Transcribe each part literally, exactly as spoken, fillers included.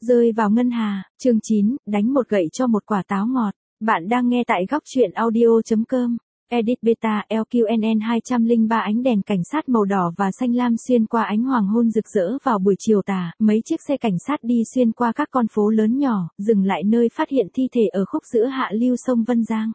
Rơi vào ngân hà, chương chín, đánh một gậy cho một quả táo ngọt. Bạn đang nghe tại góc truyện audio.com. Edit Beta lờ quy en en hai không ba ánh đèn cảnh sát màu đỏ và xanh lam xuyên qua ánh hoàng hôn rực rỡ vào buổi chiều tà, mấy chiếc xe cảnh sát đi xuyên qua các con phố lớn nhỏ, dừng lại nơi phát hiện thi thể ở khúc giữa hạ lưu sông Vân Giang.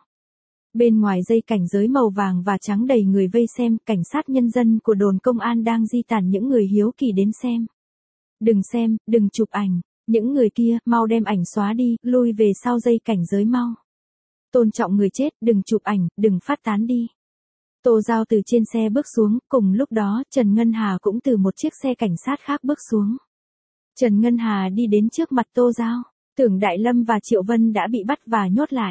Bên ngoài dây cảnh giới màu vàng và trắng đầy người vây xem, cảnh sát nhân dân của đồn công an đang di tản những người hiếu kỳ đến xem. Đừng xem, đừng chụp ảnh, những người kia, mau đem ảnh xóa đi, lui về sau dây cảnh giới mau. Tôn trọng người chết, đừng chụp ảnh, đừng phát tán đi. Tô Giao từ trên xe bước xuống, cùng lúc đó, Trần Ngân Hà cũng từ một chiếc xe cảnh sát khác bước xuống. Trần Ngân Hà đi đến trước mặt Tô Giao, Tưởng Đại Lâm và Triệu Vân đã bị bắt và nhốt lại.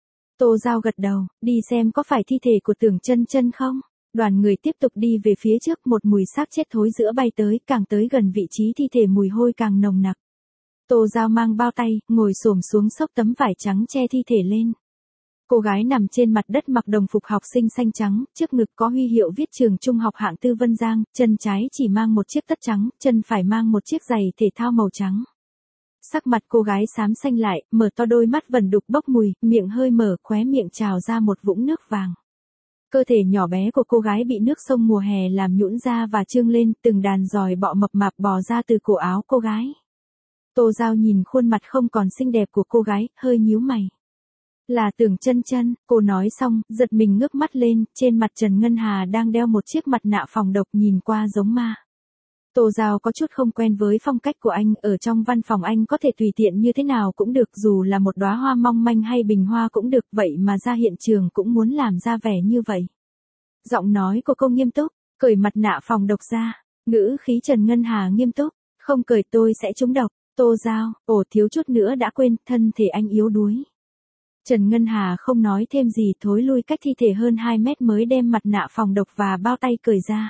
Tô Giao gật đầu, đi xem có phải thi thể của Tưởng Chân Chân không? Đoàn người tiếp tục đi về phía trước, một mùi xác chết thối giữa bay tới, càng tới gần vị trí thi thể mùi hôi càng nồng nặc. Tô Giao mang bao tay, ngồi xổm xuống xốc tấm vải trắng che thi thể lên. Cô gái nằm trên mặt đất mặc đồng phục học sinh xanh trắng, trước ngực có huy hiệu viết trường trung học hạng tư Vân Giang, chân trái chỉ mang một chiếc tất trắng, chân phải mang một chiếc giày thể thao màu trắng. Sắc mặt cô gái xám xanh lại, mở to đôi mắt vẩn đục bốc mùi, miệng hơi mở, khóe miệng trào ra một vũng nước vàng. Cơ thể nhỏ bé của cô gái bị nước sông mùa hè làm nhũn ra và trương lên, từng đàn giòi bọ mập mạp bò ra từ cổ áo cô gái. Tô Giao nhìn khuôn mặt không còn xinh đẹp của cô gái, hơi nhíu mày. Là Tưởng Chân Chân, cô nói xong, giật mình ngước mắt lên, trên mặt Trần Ngân Hà đang đeo một chiếc mặt nạ phòng độc nhìn qua giống ma. Tô Giao có chút không quen với phong cách của anh, ở trong văn phòng anh có thể tùy tiện như thế nào cũng được, dù là một đóa hoa mong manh hay bình hoa cũng được, vậy mà ra hiện trường cũng muốn làm ra vẻ như vậy. Giọng nói của cô nghiêm túc, cởi mặt nạ phòng độc ra, ngữ khí Trần Ngân Hà nghiêm túc, không cởi tôi sẽ trúng độc. Tô Giao, ồ thiếu chút nữa đã quên, thân thể anh yếu đuối. Trần Ngân Hà không nói thêm gì, thối lui cách thi thể hơn hai mét mới đem mặt nạ phòng độc và bao tay cởi ra.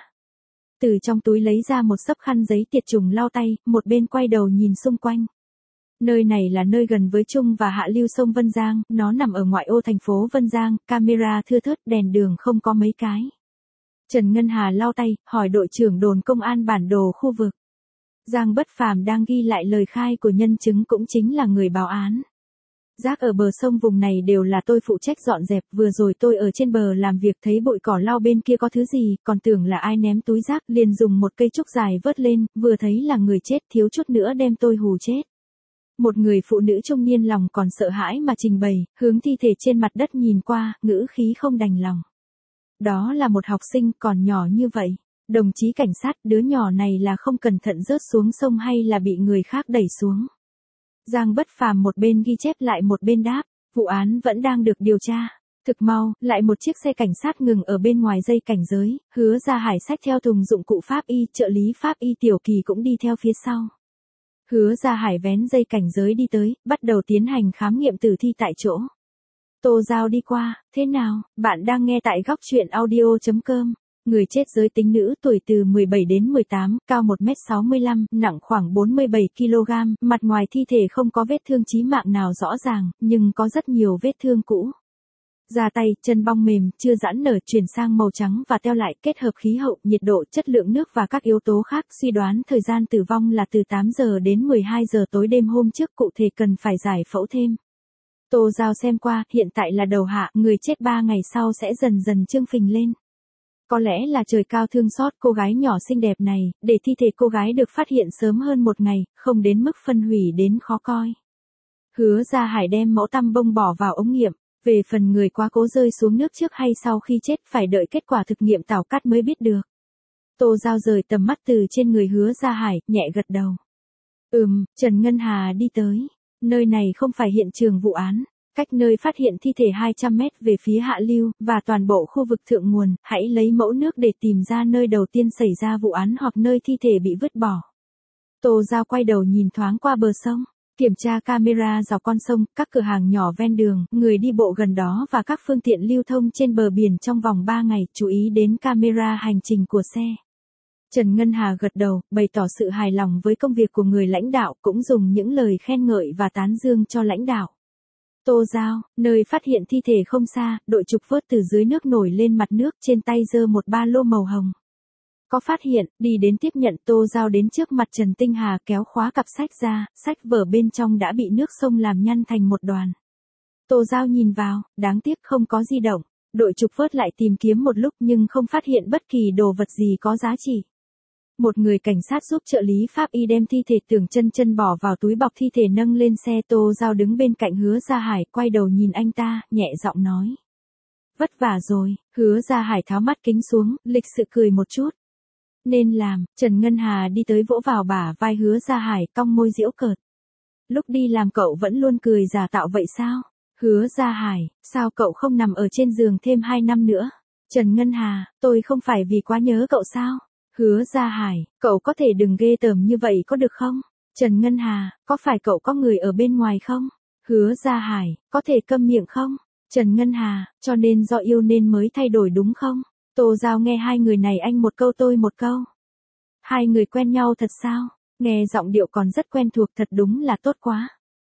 Từ trong túi lấy ra một xấp khăn giấy tiệt trùng lau tay, một bên quay đầu nhìn xung quanh. Nơi này là nơi gần với trung và hạ lưu sông Vân Giang, nó nằm ở ngoại ô thành phố Vân Giang, camera thưa thớt, đèn đường không có mấy cái. Trần Ngân Hà lau tay, hỏi đội trưởng đồn công an bản đồ khu vực. Giang Bất Phàm đang ghi lại lời khai của nhân chứng, cũng chính là người báo án. Rác ở bờ sông vùng này đều là tôi phụ trách dọn dẹp, vừa rồi tôi ở trên bờ làm việc thấy bụi cỏ lau bên kia có thứ gì, còn tưởng là ai ném túi rác, liền dùng một cây trúc dài vớt lên, vừa thấy là người chết, thiếu chút nữa đem tôi hù chết. Một người phụ nữ trung niên lòng còn sợ hãi mà trình bày, hướng thi thể trên mặt đất nhìn qua, ngữ khí không đành lòng. Đó là một học sinh còn nhỏ như vậy. Đồng chí cảnh sát, đứa nhỏ này là không cẩn thận rớt xuống sông hay là bị người khác đẩy xuống? Giang Bất Phàm một bên ghi chép lại một bên đáp, vụ án vẫn đang được điều tra. Thực mau, lại một chiếc xe cảnh sát ngừng ở bên ngoài dây cảnh giới, Hứa Gia Hải xách theo thùng dụng cụ pháp y, trợ lý pháp y Tiểu Kỳ cũng đi theo phía sau. Hứa Gia Hải vén dây cảnh giới đi tới, bắt đầu tiến hành khám nghiệm tử thi tại chỗ. Tô Giao đi qua, thế nào, bạn đang nghe tại góc truyện audio.com. Người chết giới tính nữ, tuổi từ mười bảy đến mười tám, cao một mét sáu mươi lăm, nặng khoảng bốn mươi bảy ki lô gam, mặt ngoài thi thể không có vết thương chí mạng nào rõ ràng, nhưng có rất nhiều vết thương cũ. Da tay, chân bong mềm, chưa giãn nở, chuyển sang màu trắng và teo lại, kết hợp khí hậu, nhiệt độ, chất lượng nước và các yếu tố khác, suy đoán thời gian tử vong là từ tám giờ đến mười hai giờ tối đêm hôm trước, cụ thể cần phải giải phẫu thêm. Tô Giao xem qua, hiện tại là đầu hạ, người chết ba ngày sau sẽ dần dần trương phình lên. Có lẽ là trời cao thương xót cô gái nhỏ xinh đẹp này, để thi thể cô gái được phát hiện sớm hơn một ngày, không đến mức phân hủy đến khó coi. Hứa Gia Hải đem mẫu tăm bông bỏ vào ống nghiệm, về phần người quá cố rơi xuống nước trước hay sau khi chết phải đợi kết quả thực nghiệm tảo cắt mới biết được. Tô Giao rời tầm mắt từ trên người Hứa Gia Hải, nhẹ gật đầu. Ừm, Trần Ngân Hà đi tới. Nơi này không phải hiện trường vụ án. Cách nơi phát hiện thi thể hai trăm mét về phía hạ lưu, và toàn bộ khu vực thượng nguồn, hãy lấy mẫu nước để tìm ra nơi đầu tiên xảy ra vụ án hoặc nơi thi thể bị vứt bỏ. Tô Giao quay đầu nhìn thoáng qua bờ sông, kiểm tra camera dọc con sông, các cửa hàng nhỏ ven đường, người đi bộ gần đó và các phương tiện lưu thông trên bờ biển trong vòng ba ngày, chú ý đến camera hành trình của xe. Trần Ngân Hà gật đầu, bày tỏ sự hài lòng với công việc của người lãnh đạo, cũng dùng những lời khen ngợi và tán dương cho lãnh đạo. Tô Giao, nơi phát hiện thi thể không xa, đội trục vớt từ dưới nước nổi lên mặt nước, trên tay giơ một ba lô màu hồng. có phát hiện, đi đến tiếp nhận. Tô Giao đến trước mặt Trần Tinh Hà kéo khóa cặp sách ra, sách vở bên trong đã bị nước sông làm nhăn thành một đoàn. Tô Giao nhìn vào, đáng tiếc không có di động. Đội trục vớt lại tìm kiếm một lúc nhưng không phát hiện bất kỳ đồ vật gì có giá trị. Một người cảnh sát giúp trợ lý pháp y đem thi thể Tưởng Chân Chân bỏ vào túi bọc thi thể nâng lên xe. Tô Giao đứng bên cạnh Hứa Gia Hải, quay đầu nhìn anh ta, nhẹ giọng nói. Vất vả rồi. Hứa Gia Hải tháo mắt kính xuống, lịch sự cười một chút. Nên làm. Trần Ngân Hà đi tới vỗ vào bả vai Hứa Gia Hải, cong môi giễu cợt. Lúc đi làm cậu vẫn luôn cười giả tạo vậy sao? Hứa Gia Hải, sao cậu không nằm ở trên giường thêm hai năm nữa? Trần Ngân Hà, tôi không phải vì quá nhớ cậu sao? Hứa Gia Hải, cậu có thể đừng ghê tởm như vậy có được không? Trần Ngân Hà, có phải cậu có người ở bên ngoài không? Hứa Gia Hải, có thể câm miệng không? Trần Ngân Hà, cho nên do yêu nên mới thay đổi đúng không? Tô Giao nghe hai người này anh một câu tôi một câu. Hai người quen nhau thật sao? Nghe giọng điệu còn rất quen thuộc, thật đúng là tốt quá.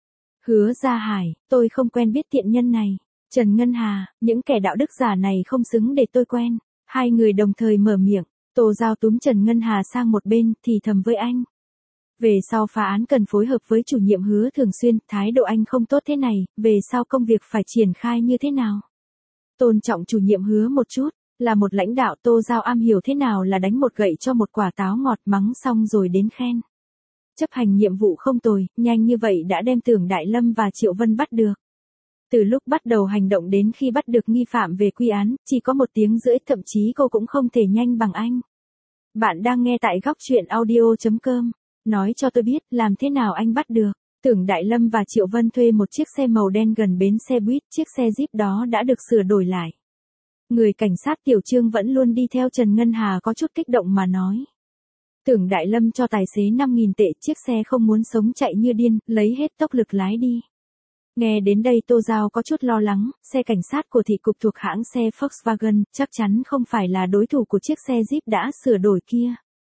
Hứa Gia Hải, tôi không quen biết tiện nhân này. Trần Ngân Hà, những kẻ đạo đức giả này không xứng để tôi quen. Hai người đồng thời mở miệng. Tô Giao túm Trần Ngân Hà sang một bên, thì thầm với anh. Về sau phá án cần phối hợp với chủ nhiệm Hứa thường xuyên, thái độ anh không tốt thế này, về sau công việc phải triển khai như thế nào? Tôn trọng chủ nhiệm Hứa một chút, là một lãnh đạo. Tô Giao am hiểu thế nào là đánh một gậy cho một quả táo ngọt, mắng xong rồi đến khen. Chấp hành nhiệm vụ không tồi, nhanh như vậy đã đem Tưởng Đại Lâm và Triệu Vân bắt được. Từ lúc bắt đầu hành động đến khi bắt được nghi phạm về quy án, chỉ có một tiếng rưỡi, thậm chí cô cũng không thể nhanh bằng anh. Bạn đang nghe tại góc truyện audio chấm com. Nói cho tôi biết, làm thế nào anh bắt được? Tưởng Đại Lâm và Triệu Vân thuê một chiếc xe màu đen gần bến xe buýt, chiếc xe Jeep đó đã được sửa đổi lại. Người cảnh sát Tiểu Trương vẫn luôn đi theo Trần Ngân Hà có chút kích động mà nói. Tưởng Đại Lâm cho tài xế năm nghìn tệ, chiếc xe không muốn sống chạy như điên, lấy hết tốc lực lái đi. Nghe đến đây Tô Giao có chút lo lắng, xe cảnh sát của thị cục thuộc hãng xe Volkswagen, chắc chắn không phải là đối thủ của chiếc xe Jeep đã sửa đổi kia.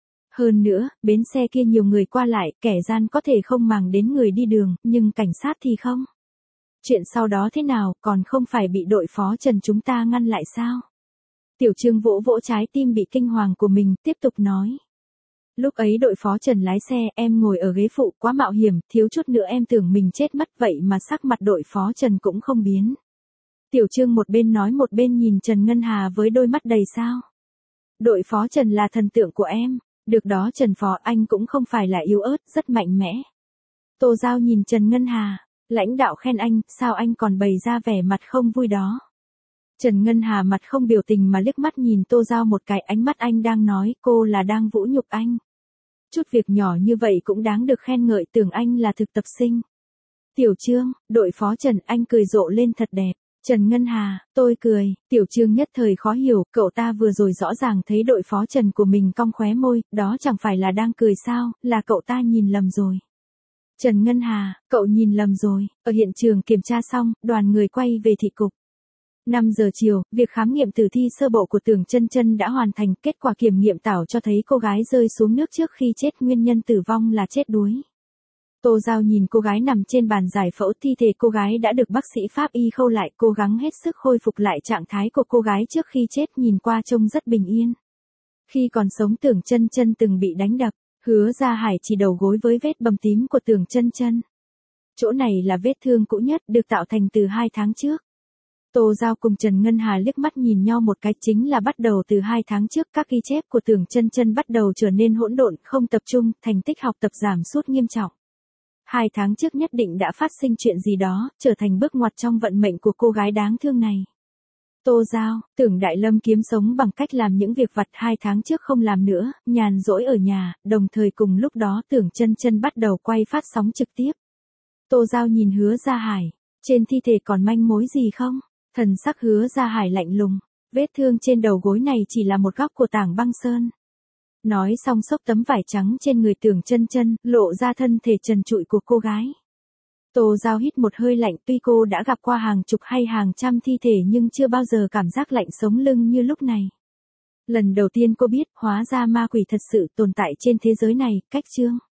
Hơn nữa, bến xe kia nhiều người qua lại, kẻ gian có thể không màng đến người đi đường, nhưng cảnh sát thì không. Chuyện sau đó thế nào, còn không phải bị đội phó Trần chúng ta ngăn lại sao? Tiểu Trương vỗ vỗ trái tim bị kinh hoàng của mình, tiếp tục nói. Lúc ấy đội phó Trần lái xe, em ngồi ở ghế phụ, quá mạo hiểm, thiếu chút nữa em tưởng mình chết mất, vậy mà sắc mặt đội phó Trần cũng không biến. Tiểu Trương một bên nói một bên nhìn Trần Ngân Hà với đôi mắt đầy sao. Đội phó Trần là thần tượng của em, được đó Trần phó, anh cũng không phải là yếu ớt, rất mạnh mẽ. Tô Giao nhìn Trần Ngân Hà, lãnh đạo khen anh, sao anh còn bày ra vẻ mặt không vui đó. Trần Ngân Hà mặt không biểu tình mà liếc mắt nhìn Tô Giao một cái, ánh mắt anh đang nói cô là đang vũ nhục anh. Chút việc nhỏ như vậy cũng đáng được khen ngợi, tưởng anh là thực tập sinh. Tiểu Trương, đội phó Trần, anh cười rộ lên thật đẹp. Trần Ngân Hà, tôi cười. Tiểu Trương nhất thời khó hiểu, cậu ta vừa rồi rõ ràng thấy đội phó Trần của mình cong khóe môi, đó chẳng phải là đang cười sao, là cậu ta nhìn lầm rồi. Trần Ngân Hà, cậu nhìn lầm rồi. Ở hiện trường kiểm tra xong, đoàn người quay về thị cục. năm giờ chiều, việc khám nghiệm tử thi sơ bộ của Tưởng Chân Chân đã hoàn thành, kết quả kiểm nghiệm tảo cho thấy cô gái rơi xuống nước trước khi chết, nguyên nhân tử vong là chết đuối. Tô Giao nhìn cô gái nằm trên bàn giải phẫu, thi thể cô gái đã được bác sĩ pháp y khâu lại, cố gắng hết sức khôi phục lại trạng thái của cô gái trước khi chết, nhìn qua trông rất bình yên. Khi còn sống Tưởng Chân Chân từng bị đánh đập, Hứa Gia Hải chỉ đầu gối với vết bầm tím của Tưởng Chân Chân. Chỗ này là vết thương cũ nhất, được tạo thành từ hai tháng trước. Tô Giao cùng Trần Ngân Hà liếc mắt nhìn nhau một cái, chính là bắt đầu từ hai tháng trước, các ghi chép của Tưởng Chân Chân bắt đầu trở nên hỗn độn, không tập trung, thành tích học tập giảm sút nghiêm trọng. Hai tháng trước nhất định đã phát sinh chuyện gì đó, trở thành bước ngoặt trong vận mệnh của cô gái đáng thương này. Tô Giao, Tưởng Đại Lâm kiếm sống bằng cách làm những việc vặt, hai tháng trước không làm nữa, nhàn rỗi ở nhà, đồng thời cùng lúc đó Tưởng Chân Chân bắt đầu quay phát sóng trực tiếp. Tô Giao nhìn Hứa Gia Hải, trên thi thể còn manh mối gì không? Thần sắc Hứa Gia Hải lạnh lùng, vết thương trên đầu gối này chỉ là một góc của tảng băng sơn. Nói xong xốc tấm vải trắng trên người Tưởng Chân Chân, lộ ra thân thể trần trụi của cô gái. Tô Giao hít một hơi lạnh, tuy cô đã gặp qua hàng chục hay hàng trăm thi thể nhưng chưa bao giờ cảm giác lạnh sống lưng như lúc này. Lần đầu tiên cô biết, hóa ra ma quỷ thật sự tồn tại trên thế giới này. Cách chương